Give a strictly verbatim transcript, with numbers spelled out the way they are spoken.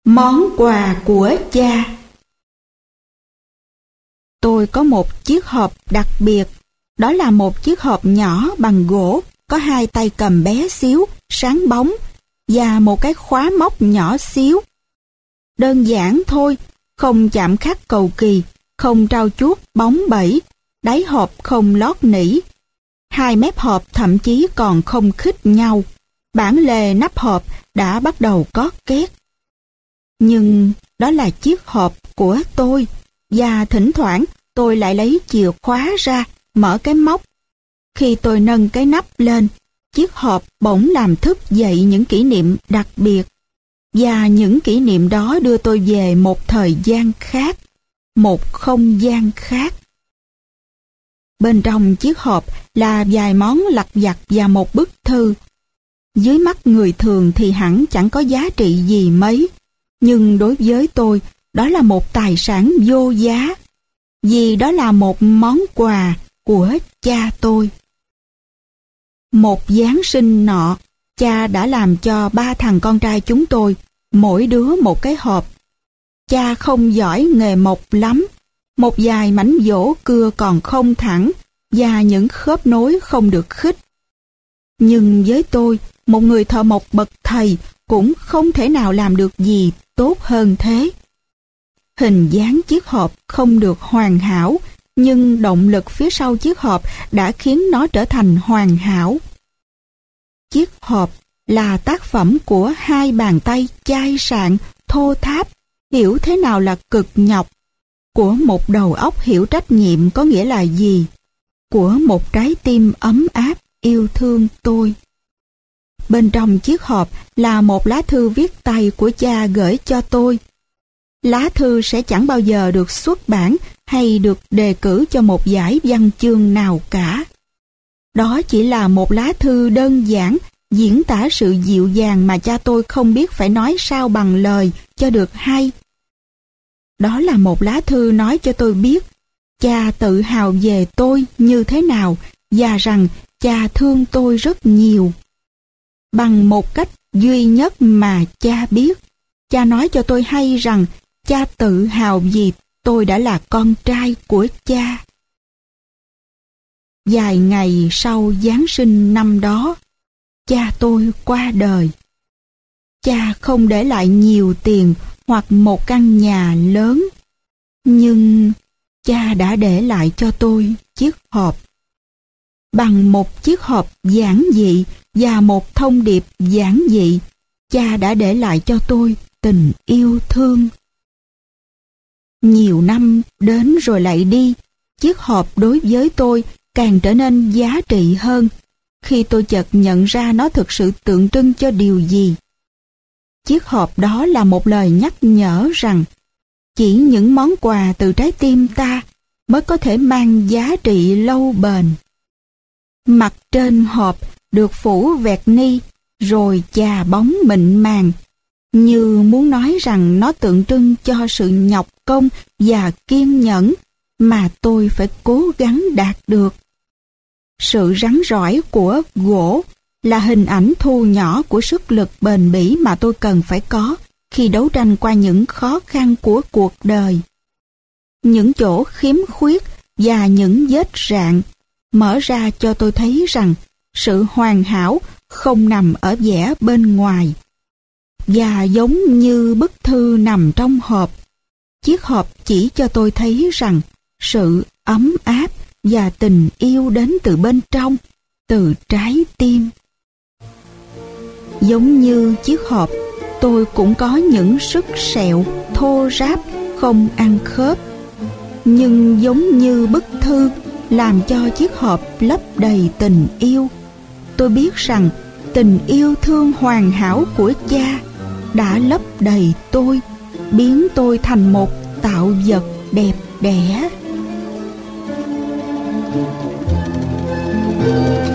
Món quà của cha. Tôi có một chiếc hộp đặc biệt. Đó là một chiếc hộp nhỏ bằng gỗ, có hai tay cầm bé xíu, sáng bóng, và một cái khóa móc nhỏ xíu. Đơn giản thôi, không chạm khắc cầu kỳ, không trau chuốt bóng bẩy, đáy hộp không lót nỉ. Hai mép hộp thậm chí còn không khít nhau. Bản lề nắp hộp đã bắt đầu cót két. Nhưng đó là chiếc hộp của tôi, và thỉnh thoảng tôi lại lấy chìa khóa ra, mở cái móc. Khi tôi nâng cái nắp lên, chiếc hộp bỗng làm thức dậy những kỷ niệm đặc biệt. Và những kỷ niệm đó đưa tôi về một thời gian khác, một không gian khác. Bên trong chiếc hộp là vài món lặt vặt và một bức thư. Dưới mắt người thường thì hẳn chẳng có giá trị gì mấy, nhưng đối với tôi, đó là một tài sản vô giá, vì đó là một món quà của cha tôi. Một Giáng sinh nọ, cha đã làm cho ba thằng con trai chúng tôi, mỗi đứa một cái hộp. Cha không giỏi nghề mộc lắm, một vài mảnh vỗ cưa còn không thẳng, và những khớp nối không được khít. Nhưng với tôi, một người thợ mộc bậc thầy cũng không thể nào làm được gì tốt hơn thế. Hình dáng chiếc hộp không được hoàn hảo, nhưng động lực phía sau chiếc hộp đã khiến nó trở thành hoàn hảo. Chiếc hộp là tác phẩm của hai bàn tay chai sạn, thô tháp, hiểu thế nào là cực nhọc, của một đầu óc hiểu trách nhiệm có nghĩa là gì, của một trái tim ấm áp yêu thương tôi. Bên trong chiếc hộp là một lá thư viết tay của cha gửi cho tôi. Lá thư sẽ chẳng bao giờ được xuất bản hay được đề cử cho một giải văn chương nào cả. Đó chỉ là một lá thư đơn giản diễn tả sự dịu dàng mà cha tôi không biết phải nói sao bằng lời cho được hay. Đó là một lá thư nói cho tôi biết cha tự hào về tôi như thế nào, và rằng cha thương tôi rất nhiều. Bằng một cách duy nhất mà cha biết, cha nói cho tôi hay rằng cha tự hào vì tôi đã là con trai của cha. Vài ngày sau Giáng sinh năm đó, cha tôi qua đời. Cha không để lại nhiều tiền hoặc một căn nhà lớn, nhưng cha đã để lại cho tôi chiếc hộp. Bằng một chiếc hộp giản dị và một thông điệp giản dị, cha đã để lại cho tôi tình yêu thương. Nhiều năm đến rồi lại đi, chiếc hộp đối với tôi càng trở nên giá trị hơn khi tôi chợt nhận ra nó thực sự tượng trưng cho điều gì. Chiếc hộp đó là một lời nhắc nhở rằng chỉ những món quà từ trái tim ta mới có thể mang giá trị lâu bền. Mặt trên hộp được phủ vẹt ni rồi chà bóng mịn màng, như muốn nói rằng nó tượng trưng cho sự nhọc công và kiên nhẫn mà tôi phải cố gắng đạt được. Sự rắn rỏi của gỗ là hình ảnh thu nhỏ của sức lực bền bỉ mà tôi cần phải có khi đấu tranh qua những khó khăn của cuộc đời. Những chỗ khiếm khuyết và những vết rạn mở ra cho tôi thấy rằng sự hoàn hảo không nằm ở vẻ bên ngoài. Và giống như bức thư nằm trong hộp, chiếc hộp chỉ cho tôi thấy rằng sự ấm áp và tình yêu đến từ bên trong, từ trái tim. Giống như chiếc hộp, tôi cũng có những sức sẹo, thô ráp, không ăn khớp. Nhưng giống như bức thư làm cho chiếc hộp lấp đầy tình yêu, tôi biết rằng tình yêu thương hoàn hảo của cha đã lấp đầy tôi, biến tôi thành một tạo vật đẹp đẽ.